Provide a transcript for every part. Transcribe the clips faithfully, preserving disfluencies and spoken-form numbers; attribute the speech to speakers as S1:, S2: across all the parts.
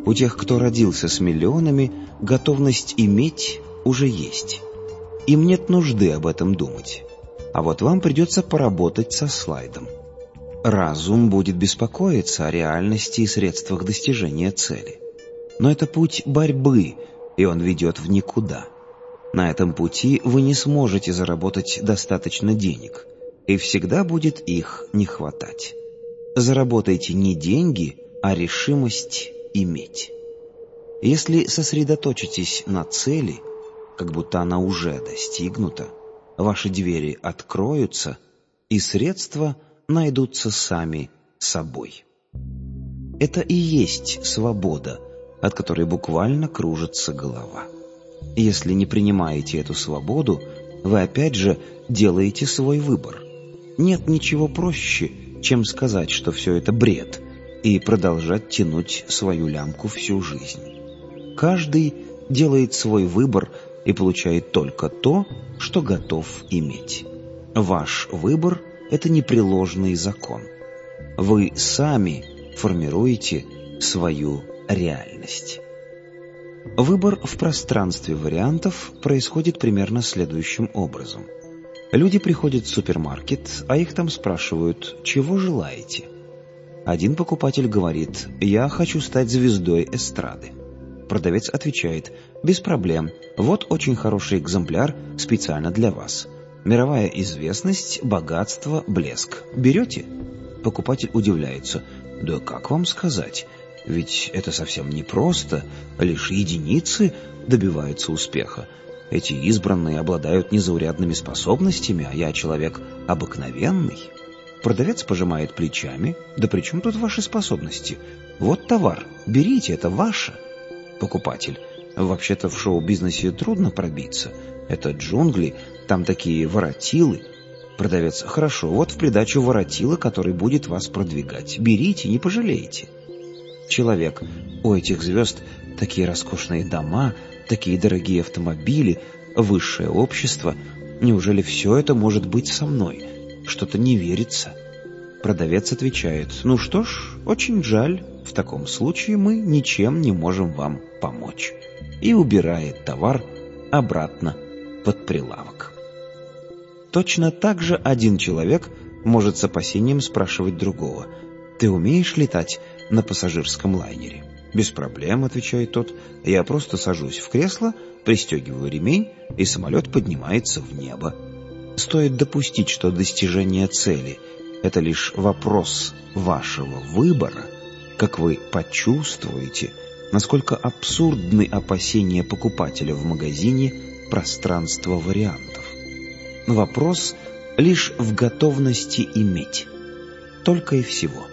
S1: У тех, кто родился с миллионами, готовность иметь уже есть. Им нет нужды об этом думать. А вот вам придется поработать со слайдом. Разум будет беспокоиться о реальности и средствах достижения цели. Но это путь борьбы, и он ведет в никуда. На этом пути вы не сможете заработать достаточно денег, и всегда будет их не хватать. Заработайте не деньги, а решимость иметь. Если сосредоточитесь на цели, как будто она уже достигнута, ваши двери откроются, и средства найдутся сами собой. Это и есть свобода, от которой буквально кружится голова. Если не принимаете эту свободу, вы опять же делаете свой выбор. Нет ничего проще, чем сказать, что все это бред, и продолжать тянуть свою лямку всю жизнь. Каждый делает свой выбор и получает только то, что готов иметь. Ваш выбор – это непреложный закон. Вы сами формируете свою реальность. Выбор в пространстве вариантов происходит примерно следующим образом. Люди приходят в супермаркет, а их там спрашивают: «Чего желаете?» Один покупатель говорит: «Я хочу стать звездой эстрады». Продавец отвечает: «Без проблем, вот очень хороший экземпляр специально для вас. Мировая известность, богатство, блеск. Берете?» Покупатель удивляется: «Да как вам сказать? Ведь это совсем непросто, лишь единицы добиваются успеха. Эти избранные обладают незаурядными способностями, а я человек обыкновенный». Продавец пожимает плечами: «Да при чем тут ваши способности? Вот товар, берите, это ваше». Покупатель: «Вообще-то в шоу-бизнесе трудно пробиться. Это джунгли, там такие воротилы». Продавец: «Хорошо, вот в придачу воротила, который будет вас продвигать. Берите, не пожалеете». Человек: «У этих звезд такие роскошные дома, такие дорогие автомобили, высшее общество. Неужели все это может быть со мной? Что-то не верится». Продавец отвечает: «Ну что ж, очень жаль. В таком случае мы ничем не можем вам помочь». И убирает товар обратно под прилавок. Точно так же один человек может с опасением спрашивать другого: «Ты умеешь летать на пассажирском лайнере?» «Без проблем», — отвечает тот. «Я просто сажусь в кресло, пристегиваю ремень, и самолет поднимается в небо». Стоит допустить, что достижение цели — это лишь вопрос вашего выбора, как вы почувствуете, насколько абсурдны опасения покупателя в магазине пространства вариантов. Вопрос лишь в готовности иметь. Только и всего.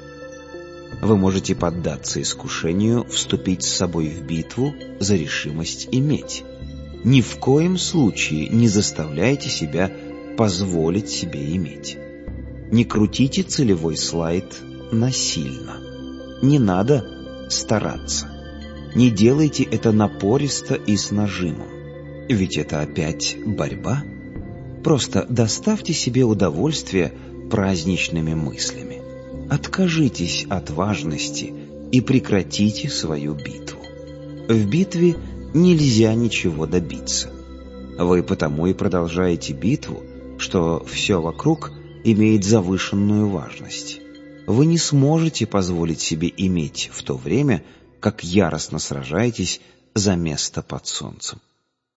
S1: Вы можете поддаться искушению вступить с собой в битву за решимость иметь. Ни в коем случае не заставляйте себя позволить себе иметь. Не крутите целевой слайд насильно. Не надо стараться. Не делайте это напористо и с нажимом. Ведь это опять борьба. Просто доставьте себе удовольствие праздничными мыслями. Откажитесь от важности и прекратите свою битву. В битве нельзя ничего добиться. Вы потому и продолжаете битву, что все вокруг имеет завышенную важность. Вы не сможете позволить себе иметь в то время, как яростно сражаетесь за место под солнцем.